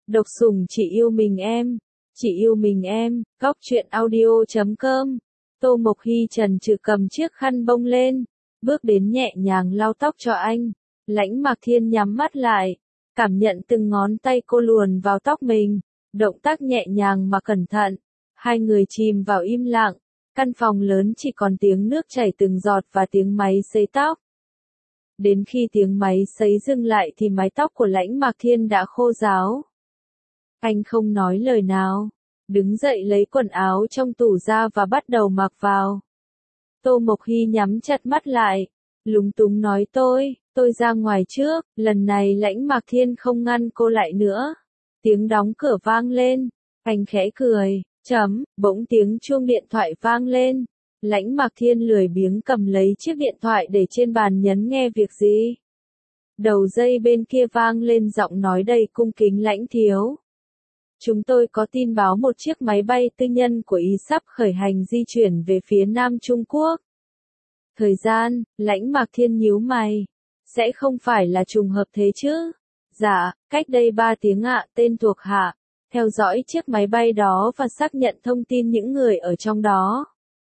Độc sủng chỉ yêu mình em. Chỉ yêu mình em. Góc truyện audio.com. Tô Mộc Hy chần chừ cầm chiếc khăn bông lên, bước đến nhẹ nhàng lau tóc cho anh. Lãnh Mạc Thiên nhắm mắt lại, cảm nhận từng ngón tay cô luồn vào tóc mình, động tác nhẹ nhàng mà cẩn thận. Hai người chìm vào im lặng, căn phòng lớn chỉ còn tiếng nước chảy từng giọt và tiếng máy sấy tóc. Đến khi tiếng máy sấy dừng lại thì mái tóc của Lãnh Mạc Thiên đã khô ráo. Anh không nói lời nào, đứng dậy lấy quần áo trong tủ ra và bắt đầu mặc vào. Tô Mộc Hy nhắm chặt mắt lại, lúng túng nói tôi ra ngoài trước. Lần này Lãnh Mạc Thiên không ngăn cô lại nữa. Tiếng đóng cửa vang lên, anh khẽ cười, bỗng tiếng chuông điện thoại vang lên. Lãnh Mạc Thiên lười biếng cầm lấy chiếc điện thoại để trên bàn nhấn nghe việc gì. Đầu dây bên kia vang lên giọng nói đầy cung kính: Lãnh thiếu. Chúng tôi có tin báo một chiếc máy bay tư nhân của Ý sắp khởi hành di chuyển về phía Nam Trung Quốc. Thời gian, Lãnh Mạc Thiên nhíu mày. Sẽ không phải là trùng hợp thế chứ? Dạ, cách đây 3 tiếng ạ. Tên thuộc hạ theo dõi chiếc máy bay đó và xác nhận thông tin những người ở trong đó.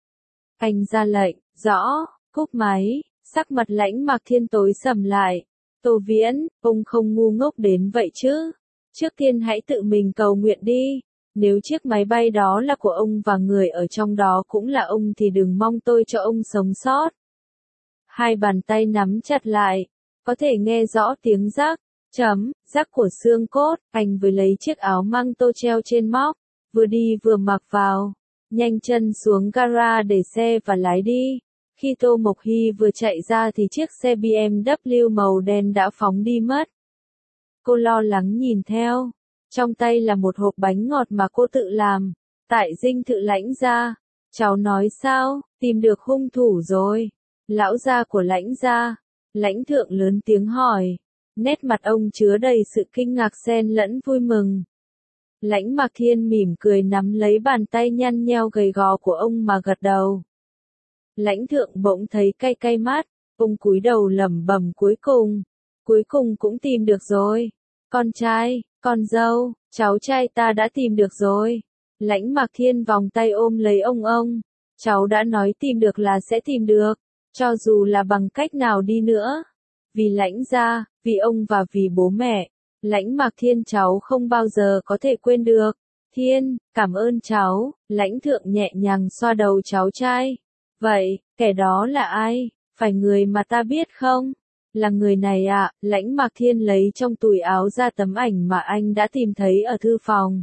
Anh ra lệnh, rõ, cúp máy. Sắc mặt Lãnh Mạc Thiên tối sầm lại. Tô Viễn, ông không ngu ngốc đến vậy chứ? Trước tiên hãy tự mình cầu nguyện đi. Nếu chiếc máy bay đó là của ông và người ở trong đó cũng là ông thì đừng mong tôi cho ông sống sót. Hai bàn tay nắm chặt lại, có thể nghe rõ tiếng rắc, rắc của xương cốt. Anh vừa lấy chiếc áo măng tô treo trên móc, vừa đi vừa mặc vào, nhanh chân xuống gara để xe và lái đi. Khi Tô Mộc Hy vừa chạy ra thì chiếc xe BMW màu đen đã phóng đi mất. Cô lo lắng nhìn theo, trong tay là một hộp bánh ngọt mà cô tự làm. Tại dinh thự Lãnh gia. Cháu nói sao, tìm được hung thủ rồi? Lão gia của Lãnh gia. Lãnh thượng lớn tiếng hỏi. Nét mặt ông chứa đầy sự kinh ngạc xen lẫn vui mừng. Lãnh Mạc Thiên mỉm cười nắm lấy bàn tay nhăn nheo gầy gò của ông mà gật đầu. Lãnh thượng bỗng thấy cay cay mắt, ông cúi đầu lẩm bẩm cuối cùng cũng tìm được rồi. Con trai, con dâu, cháu trai ta đã tìm được rồi. Lãnh Mạc Thiên vòng tay ôm lấy ông. Cháu đã nói tìm được là sẽ tìm được, cho dù là bằng cách nào đi nữa. Vì Lãnh gia, vì ông và vì bố mẹ, Lãnh Mạc Thiên cháu không bao giờ có thể quên được. Thiên, cảm ơn cháu. Lãnh thượng nhẹ nhàng xoa đầu cháu trai. Vậy, kẻ đó là ai? Phải người mà ta biết không? Là người này ạ. Lãnh Mạc Thiên lấy trong túi áo ra tấm ảnh mà anh đã tìm thấy ở thư phòng.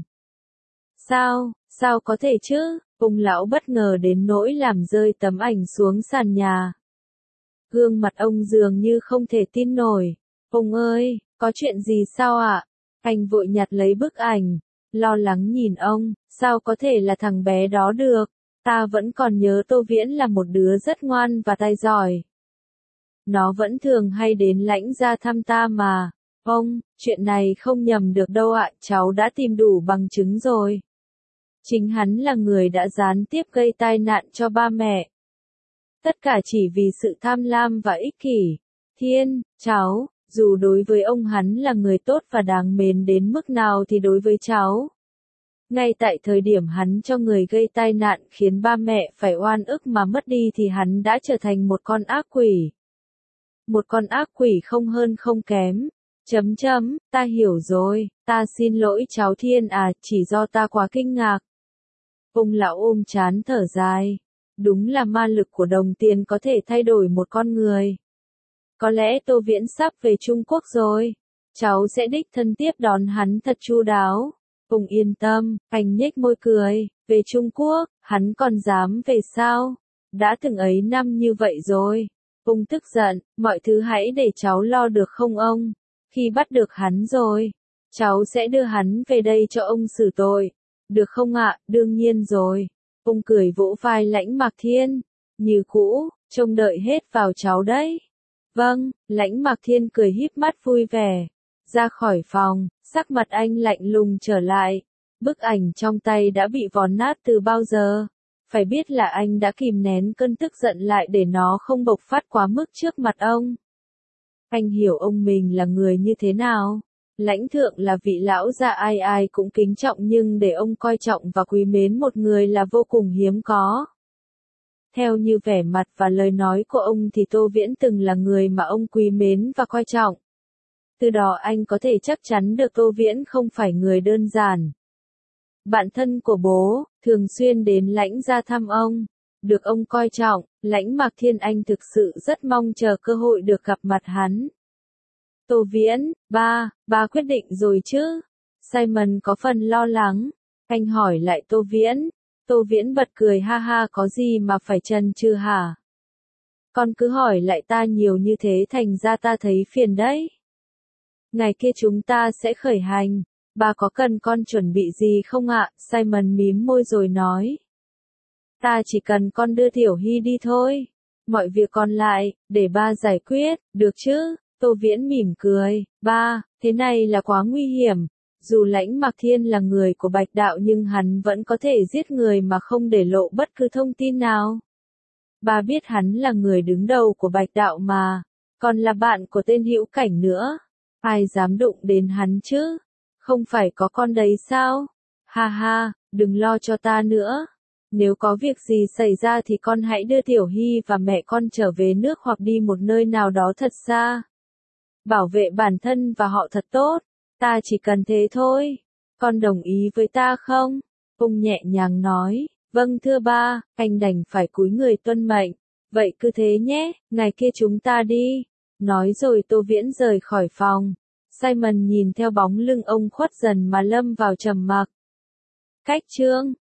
Sao có thể chứ? Ông lão bất ngờ đến nỗi làm rơi tấm ảnh xuống sàn nhà. Gương mặt ông dường như không thể tin nổi. Ông ơi, có chuyện gì sao ạ? Anh vội nhặt lấy bức ảnh, lo lắng nhìn ông. Sao có thể là thằng bé đó được? Ta vẫn còn nhớ Tô Viễn là một đứa rất ngoan và tài giỏi. Nó vẫn thường hay đến Lãnh gia thăm ta mà. Ông, chuyện này không nhầm được đâu ạ. Cháu đã tìm đủ bằng chứng rồi. Chính hắn là người đã gián tiếp gây tai nạn cho ba mẹ. Tất cả chỉ vì sự tham lam và ích kỷ. Thiên, cháu, dù đối với ông hắn là người tốt và đáng mến đến mức nào thì đối với cháu, ngay tại thời điểm hắn cho người gây tai nạn khiến ba mẹ phải oan ức mà mất đi thì hắn đã trở thành một con ác quỷ. Một con ác quỷ không hơn không kém. Ta hiểu rồi, ta xin lỗi cháu Thiên à, chỉ do ta quá kinh ngạc. Ông lão ôm trán thở dài. Đúng là ma lực của đồng tiền có thể thay đổi một con người. Có lẽ Tô Viễn sắp về Trung Quốc rồi. Cháu sẽ đích thân tiếp đón hắn thật chu đáo. Ông yên tâm, anh nhếch môi cười. Về Trung Quốc, hắn còn dám về sao? Đã từng ấy năm như vậy rồi. Ông tức giận, mọi thứ hãy để cháu lo được không ông? Khi bắt được hắn rồi, cháu sẽ đưa hắn về đây cho ông xử tội. Được không ạ? Đương nhiên rồi. Ông cười vỗ vai Lãnh Mạc Thiên. Như cũ, trông đợi hết vào cháu đấy. Vâng, Lãnh Mạc Thiên cười híp mắt vui vẻ. Ra khỏi phòng, sắc mặt anh lạnh lùng trở lại. Bức ảnh trong tay đã bị vò nát từ bao giờ. Phải biết là anh đã kìm nén cơn tức giận lại để nó không bộc phát quá mức trước mặt ông. Anh hiểu ông mình là người như thế nào. Lãnh thượng là vị lão gia ai ai cũng kính trọng nhưng để ông coi trọng và quý mến một người là vô cùng hiếm có. Theo như vẻ mặt và lời nói của ông thì Tô Viễn từng là người mà ông quý mến và coi trọng. Từ đó anh có thể chắc chắn được Tô Viễn không phải người đơn giản. Bạn thân của bố, thường xuyên đến Lãnh gia thăm ông. Được ông coi trọng, Lãnh Mạc Thiên Anh thực sự rất mong chờ cơ hội được gặp mặt hắn. Tô Viễn, ba quyết định rồi chứ? Simon có phần lo lắng. Anh hỏi lại Tô Viễn. Tô Viễn bật cười ha ha, có gì mà phải chần chừ hả? Con cứ hỏi lại ta nhiều như thế thành ra ta thấy phiền đấy. Ngày kia chúng ta sẽ khởi hành. Bà có cần con chuẩn bị gì không ạ? Simon mím môi rồi nói. Ta chỉ cần con đưa Tiểu Hy đi thôi. Mọi việc còn lại, để ba giải quyết, được chứ? Tô Viễn mỉm cười. Ba, thế này là quá nguy hiểm. Dù Lãnh Mạc Thiên là người của Bạch Đạo nhưng hắn vẫn có thể giết người mà không để lộ bất cứ thông tin nào. Ba biết hắn là người đứng đầu của Bạch Đạo mà, còn là bạn của tên Hữu Cảnh nữa. Ai dám đụng đến hắn chứ? Không phải có con đấy sao? Ha ha, đừng lo cho ta nữa. Nếu có việc gì xảy ra thì con hãy đưa Tiểu Hy và mẹ con trở về nước hoặc đi một nơi nào đó thật xa. Bảo vệ bản thân và họ thật tốt. Ta chỉ cần thế thôi. Con đồng ý với ta không? Ông nhẹ nhàng nói. Vâng thưa ba, anh đành phải cúi người tuân mệnh. Vậy cứ thế nhé, ngày kia chúng ta đi. Nói rồi Tô Viễn rời khỏi phòng. Simon nhìn theo bóng lưng ông khuất dần mà lâm vào trầm mặc. Cách chương